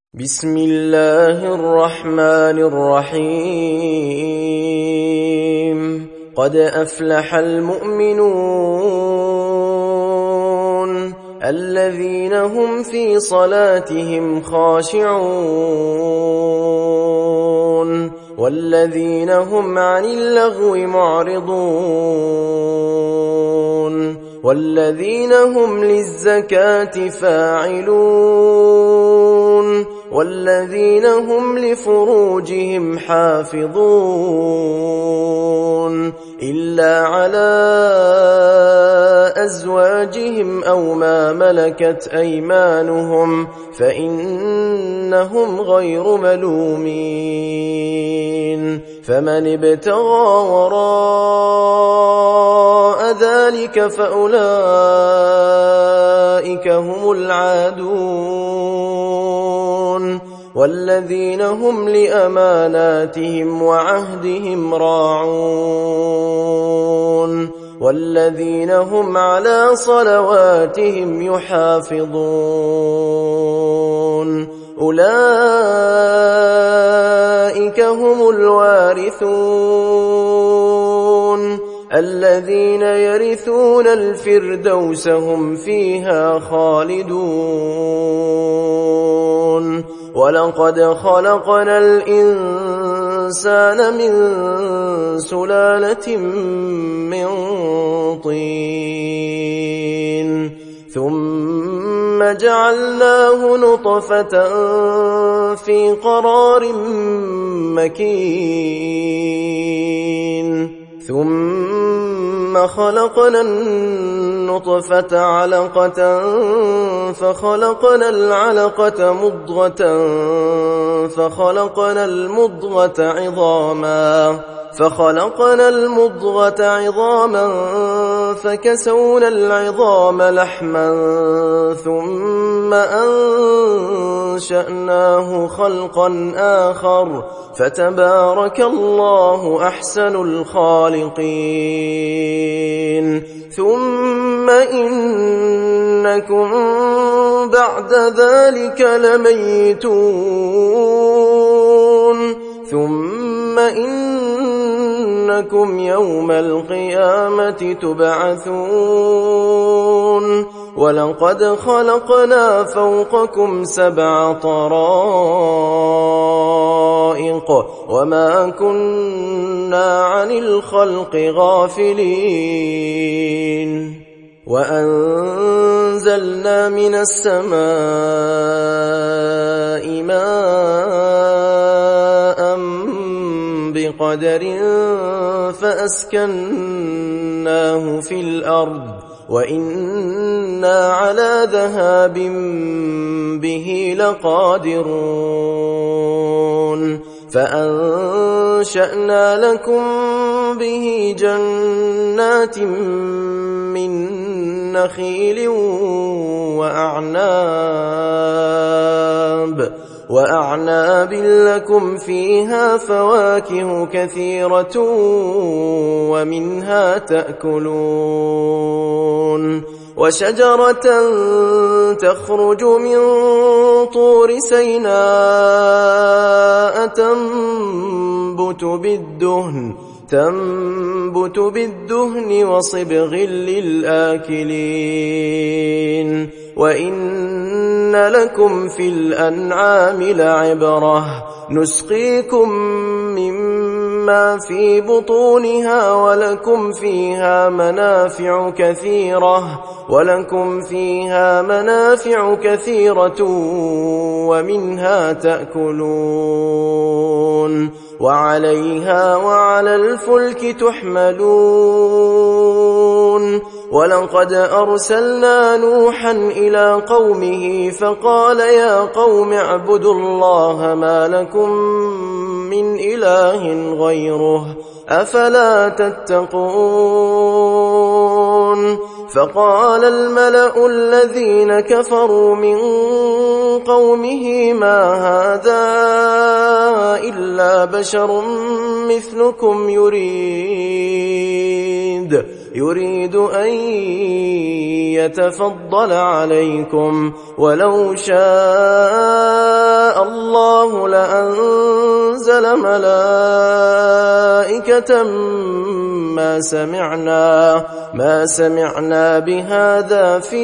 بسم الله الرحمن الرحيم قد أفلح المؤمنون الذين هم في صلاتهم خاشعون والذين هم عن اللغو معرضون والذين هم للزكاة فاعلون والذين هم لفروجهم حافظون إلا على أزواجهم أو ما ملكت أيمانهم فإنهم غير ملومين فمن ابتغى وراء ذلك فأولئك هم العادون والذين هم لأماناتهم وعهدهم راعون والذين هم على صلواتهم يحافظون أولئك هم الوارثون الذين يرثون الفردوس هم فيها خالدون ولقد خلقنا الإنسان من سلالة من طين ثم جعلناه نطفة في قرار مكين ثم خلقنا النطفة علقة فخلقنا العلقة مضغة فخلقنا المضغة عظاما فكسونا العظام لحما ثم أنشأناه خلقا آخر فتبارك الله أحسن الخالقين ثم إنكم بعد ذلك لميتون ثم إنكم يوم القيامة تبعثون ولقد خلقنا فوقكم 7 طرائق وما كنا عن الخلق غافلين وأنزلنا من السماء ماء بقدر فأسكناه في الأرض وإنا على ذهاب به لقادرون فأنشأنا لكم به جنات من نخيل وأعناب لكم فيها فواكه كثيرة ومنها تأكلون وشجرة تخرج من طور سيناء تنبت بالدهن وصبغ للآكلين وإن لكم في الأنعام لعبرة نسقيكم مما في بطونها ولكم فيها منافع كثيرة ومنها تأكلون وعليها وعلى الفلك تحملون ولقد أرسلنا نوحا إلى قومه فقال يا قوم اعبدوا الله ما لكم من إله غيره أفلا تتقون فقال الملأ الذين كفروا من قومه ما هذا إلا بشر مثلكم يريد أن يتفضل عليكم ولو شاء شاء الله لأنزل ملائكة ما سمعنا بهذا في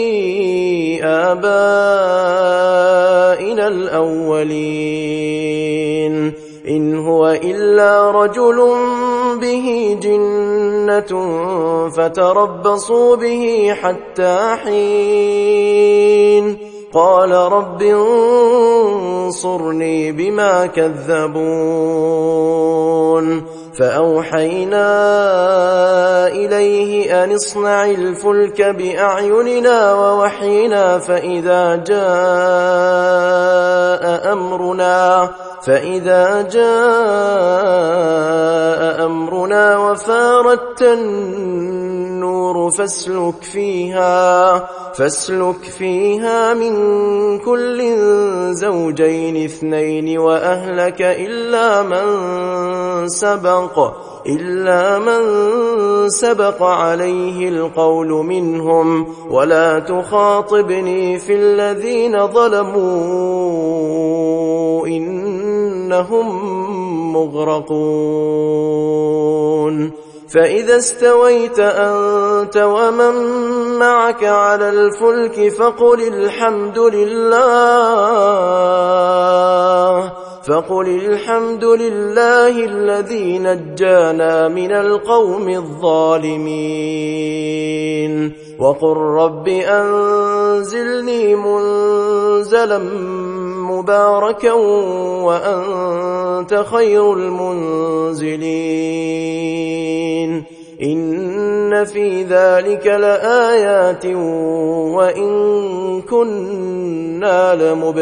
آبائنا الأولين إن هو إلا رجل به جنة فتربصوا به حتى حين قال رب انصرني بما كذبون فأوحينا إليه أن اصنع الفلك بأعيننا ووحينا فإذا جاء أمرنا وفارت النور فاسلك فيها من كل زوجين اثنين وأهلك إلا من سبق عليه القول منهم ولا تخاطبني في الذين ظلموا إنهم مغرقون فإذا استويت أنت ومن معك على الفلك فقل الحمد لله الذي نجانا من القوم الظالمين وقل رب أنزلني منزلا مباركا وأنت خير المنزلين إن في ذلك لآيات وإن كنا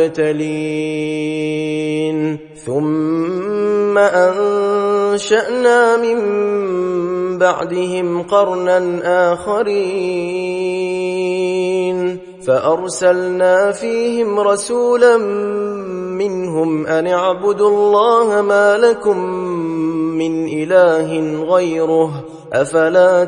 لمبتلين ثم أنشأنا من بعدهم قرنا آخرين فأرسلنا فيهم رسولا منهم أن اعبدوا الله ما لكم من إله غيره أفلا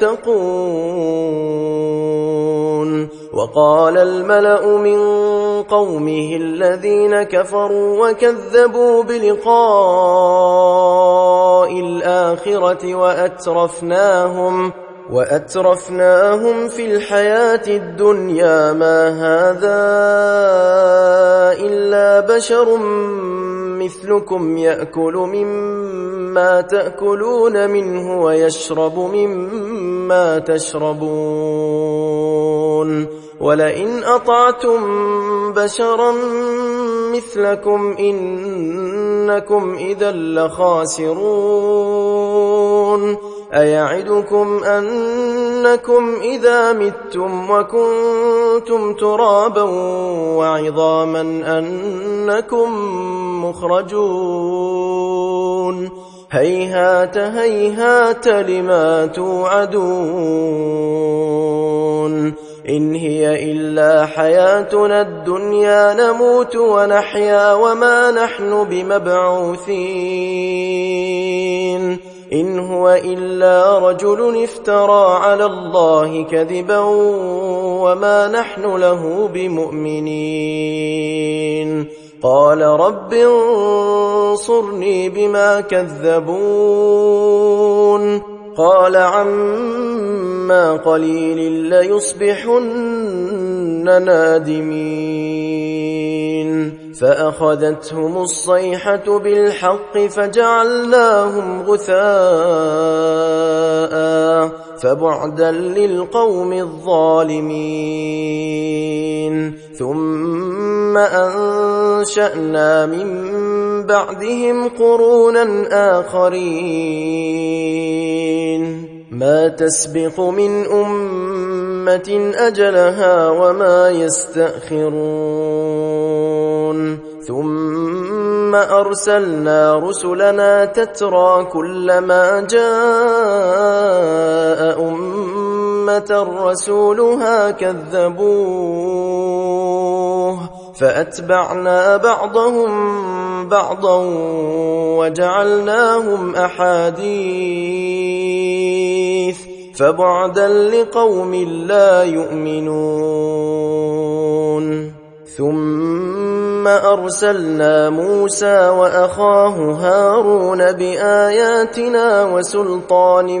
تتقون وقال الملأ من قومه الذين كفروا وكذبوا بلقاء الآخرة وأترفناهم في الحياة الدنيا ما هذا إلا بشر مثلكم يأكل مما تأكلون منه ويشرب مما تشربون ولئن أطعتم بشرا مثلكم إنكم إذا لخاسرون أيعدكم أنكم إذا متم وكنتم ترابا وعظاما أنكم مخرجون هيهات هيهات لما توعدون إن هي إلا حياتنا الدنيا نموت ونحيا وما نحن بمبعوثين إن هو إلا رجل افترى على الله كذبا وما نحن له بمؤمنين قال رب انصرني بما كذبون قال عما قليل ليصبحن نادمين فأخذتهم الصيحة بالحق فجعلناهم غثاء فبعدا للقوم الظالمين ثم أنشأنا من بعدهم قرونا آخرين ما تسبق من أمة أجلها وما يستأخرون ثم أرسلنا رسلنا تترى كلما جاء أمة رسولها كذبوه فأتبعنا بعضهم بعضا وجعلناهم أحاديث فبعدا لقوم لا يؤمنون ثم أرسلنا موسى وأخاه هارون بآياتنا وسلطان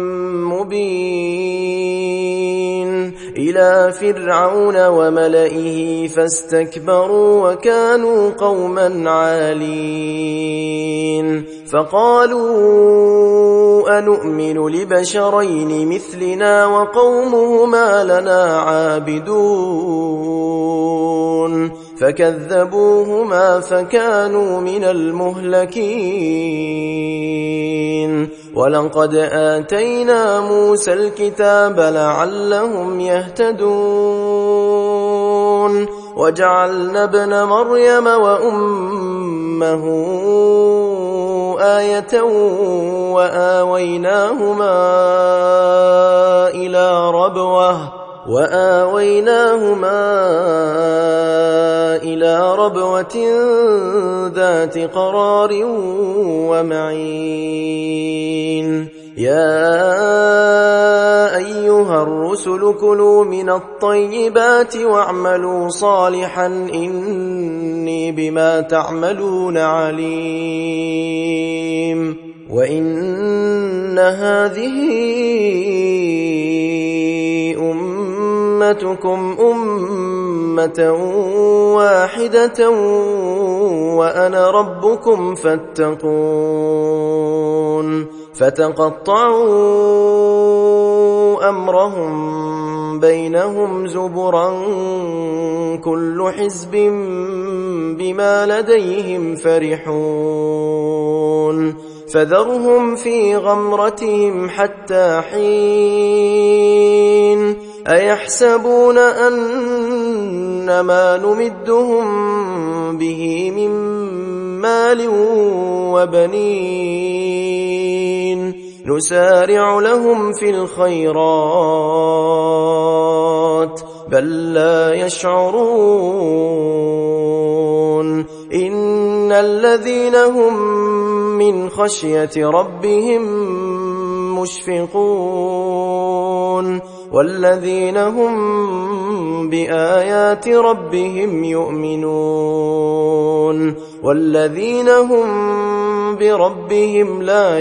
مبين إلى فرعون وملئه فاستكبروا وكانوا قوما عالين فقالوا أنؤمن لبشرين مثلنا وقومهما لنا عابدون فكذبوهما فكانوا من المهلكين ولقد آتينا موسى الكتاب لعلهم يهتدون وجعلنا ابن مريم وأمه آية وآويناهما إلى ربوة ذات قرار ومعين يا أيها الرسل كلوا من الطيبات واعملوا صالحا إني بما تعملون عليم وإن هذه أمتكم أمة واحدة وأنا ربكم فاتقون فتقطعوا أمرهم بينهم زبرا كل حزب بما لديهم فرحون فذرهم في غمرتهم حتى حين أيحسبون أن ما نمدهم به من مال وبنين نسارع لهم في الخيرات بل لا يشعرون إن الذين هم من خشية ربهم مشفقون والذين هم بآيات ربهم يؤمنون والذين هم بربهم لا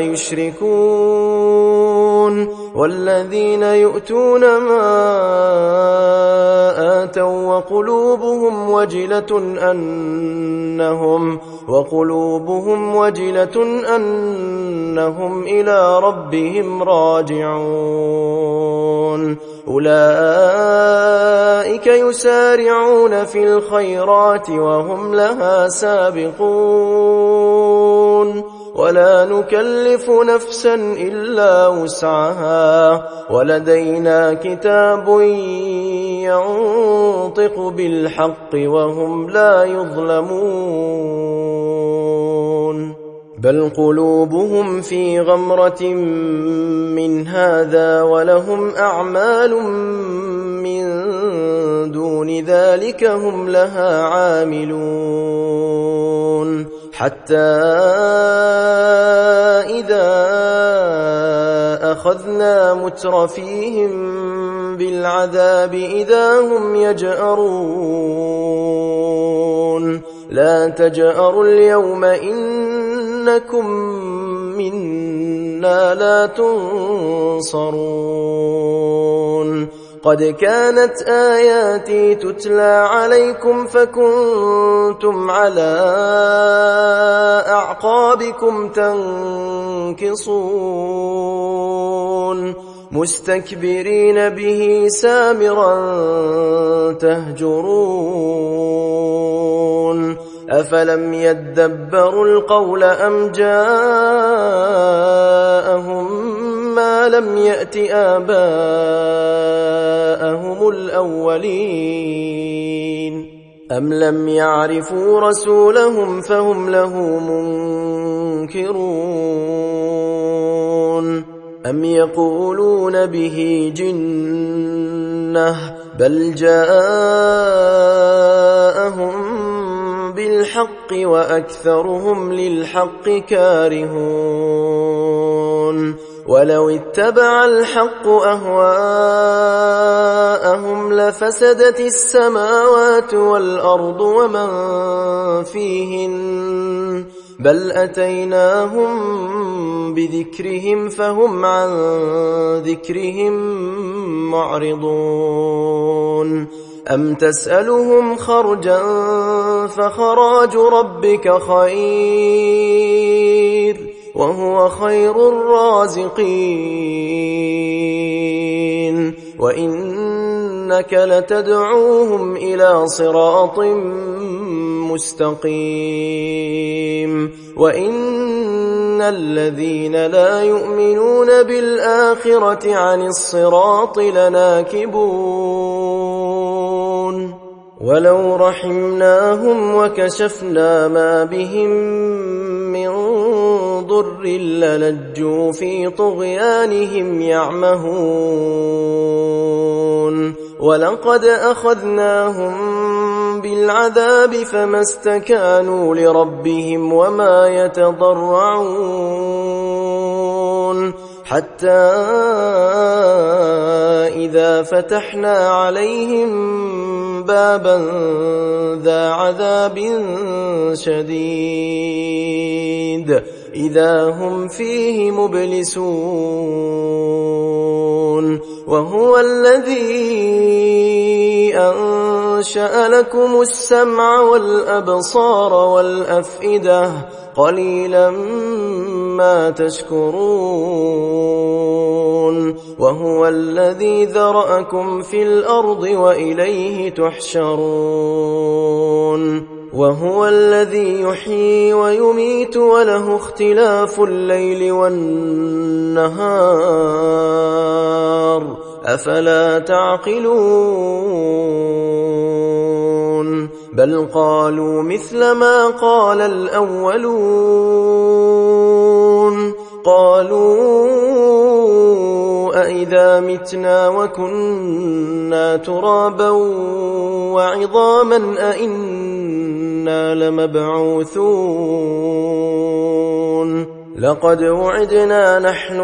يشركون والذين يؤتون ما آتوا وقلوبهم وجلة أنهم إلى ربهم راجعون أولئك يسارعون في الخيرات وهم لها سابقون ولا نكلف نفسا إلا وسعها ولدينا كتاب ينطق بالحق وهم لا يظلمون بل قلوبهم في غمرة من هذا ولهم أعمال من دون ذلك هم لها عاملون حتى إذا أخذنا مترفيهم بالعذاب إذا هم يجأرون لا تجأروا اليوم إنكم منا لا تنصرون قد كانت آياتي تتلى عليكم فكنتم على أعقابكم تنكصون مستكبرين به سامرا تهجرون أفلم يدبروا القول أم جاءهم ما لم يأت آباءهم الأولين أم لم يعرفوا رسولهم فهم له منكرون أم يقولون به جنة بل جاءهم بالحق وأكثرهم للحق كارهون ولو اتبع الحق أهواءهم لفسدت السماوات والأرض ومن فيهن بل أتيناهم بذكرهم فهم عن ذكرهم معرضون أم تسألهم خرجا فخراج ربك خير وهو خير الرازقين وإنك لتدعوهم إلى صراط مستقيم وإن الذين لا يؤمنون بالآخرة عن الصراط لناكبون ولو رحمناهم وكشفنا ما بهم من ضر للجوا في طغيانهم يعمهون ولقد أخذناهم بالعذاب فما استكانوا لربهم وما يتضرعون حتى إذا فتحنا عليهم بابا ذا عذاب شديد إذا هم فيه مبلسون وهو الذي أنشأ لكم السمع والأبصار والأفئدة قليلا ما تشكرون وهو الذي ذرأكم في الأرض وإليه تحشرون وهو الذي يحيي ويميت وله اختلاف الليل والنهار أفلا تعقلون بل قالوا مثل ما قال الأولون قالوا أإذا متنا وكنا ترابا وعظاما أإنا لمبعوثون لقد وعدنا نحن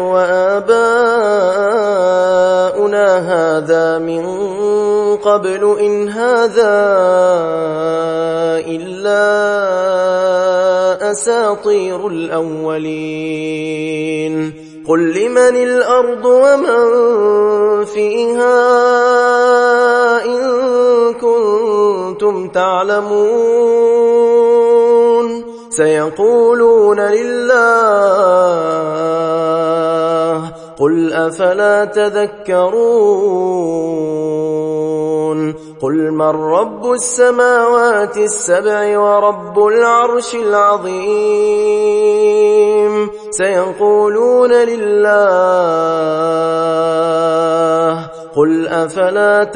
وآباؤنا هذا من قبل إن هذا إلا أساطير الأولين قل لمن الأرض ومن فيها إن كنتم تعلمون سيقولون لله قل أفلا تذكرون قل من رب السماوات السبع ورب العرش العظيم سيقولون لله قل أفلا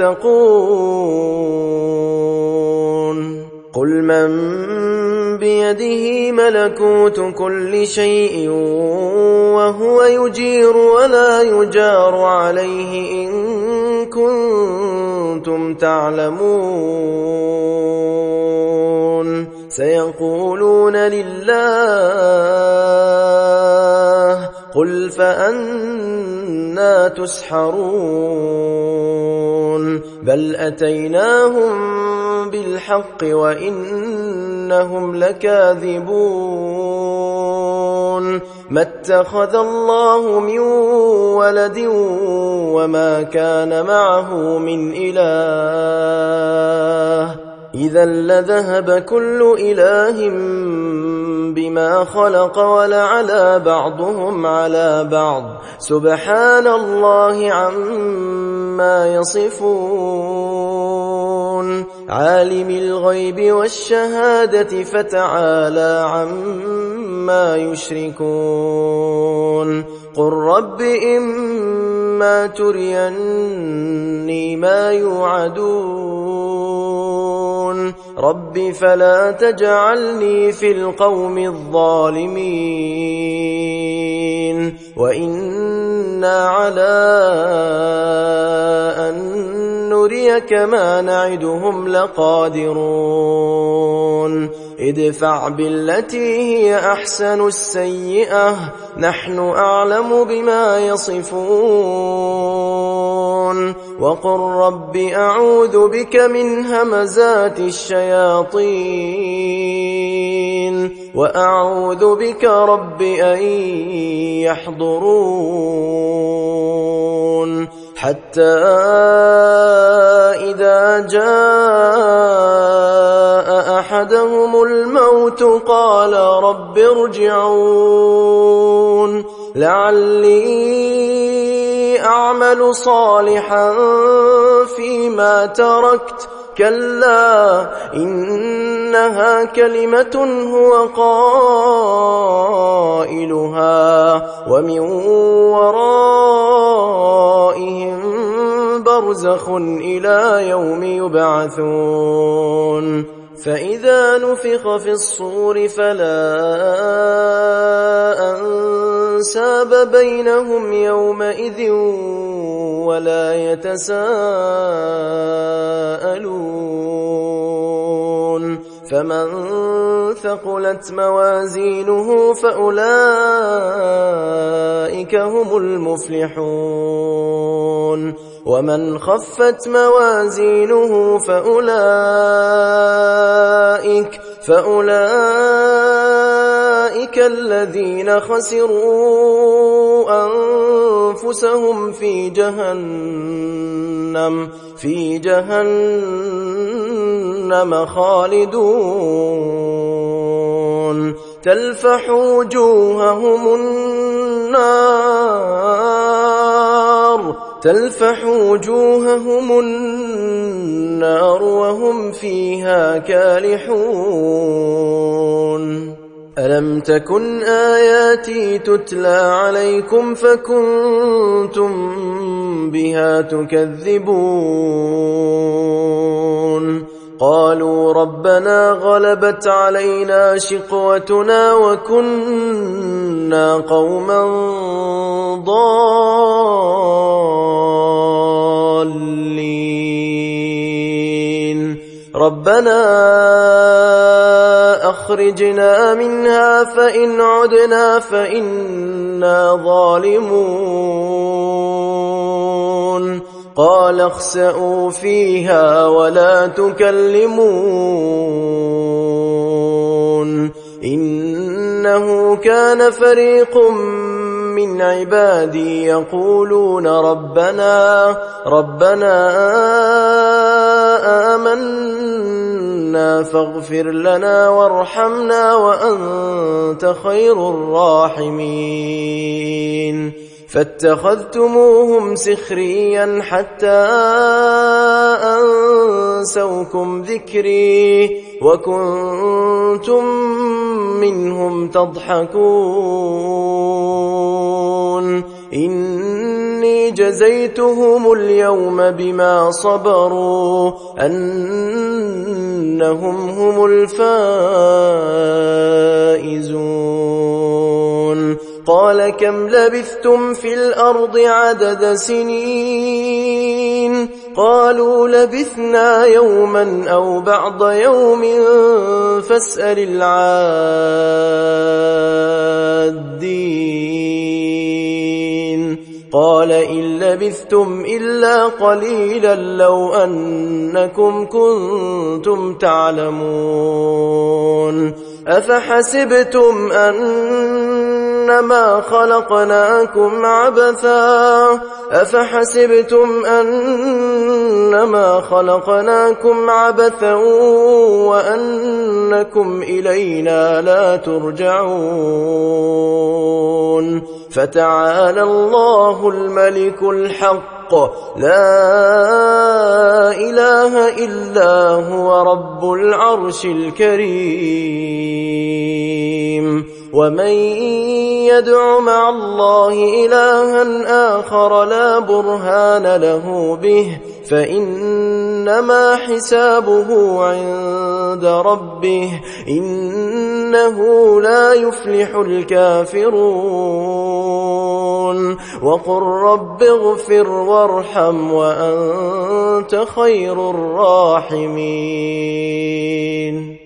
تتقون قل من بيده ملكوت كل شيء وهو يجير ولا يجار عليه إن كنتم تعلمون سيقولون لله قل فأنا تسحرون بل أتيناهم بالحق وإنهم لكاذبون ما اتخذ الله من ولد وما كان معه من إله إذا لذهب كل إله بما خلق ولعلى بعضهم على بعض سبحان الله عما يصفون عالم الغيب والشهادة فتعالى عما يشركون قل رب إما تريني ما يوعدون رب فلا تجعلني في القوم الظالمين وإنا على أن نريك ما نعدهم لقادرون ادفع بالتي هي أحسن السيئة نحن أعلم بما يصفون وقل رب أعوذ بك من همزات الشياطين وأعوذ بك رب أن يحضرون حتى إذا جاء أحدهم الموت قال رب ارجعون لعلي أعمل صالحا فيما تركت كلا إنها كلمة هو قائلها ومن ورائهم برزخ إلى يوم يبعثون فإذا نفخ في الصور فلا أنساب بينهم يومئذ ولا يتساءلون فمن ثقلت موازينه فأولئك هم المفلحون ومن خفت موازينه فأولئك الذين خسروا أنفسهم في جهنم خالدون تلفح وجوههم النار وهم فيها كالحون ألم تكن آياتي تتلى عليكم فكنتم بها تكذبون قالوا ربنا غلبت علينا شقوتنا وكنا قوما ضالين ربنا أخرجنا منها فإن عدنا فإنا ظالمون قال اخسئوا فيها ولا تكلمون إنه كان فريق من عبادي يقولون ربنا آمنا فاغفر لنا وارحمنا وأنت خير الراحمين فاتخذتموهم سخريا حتى أنسوكم ذكري وكنتم منهم تضحكون إني جزيتهم اليوم بما صبروا أنهم هم الفائزون قال كم لبثتم في الأرض عدد سنين قالوا لبثنا يوما أو بعض يوم فاسأل العادين قال إن لبثتم إلا قليلا لو أنكم كنتم تعلمون أفحسبتم أنما خلقناكم عبثا وأنكم إلينا لا ترجعون فتعالى الله الملك الحق لا إله إلا هو رب العرش الكريم ومن يدع مع الله إلها آخر لا برهان له به فإنما حسابه عند ربه إنه لا يفلح الكافرون وقل رب اغفر وارحم وأنت خير الراحمين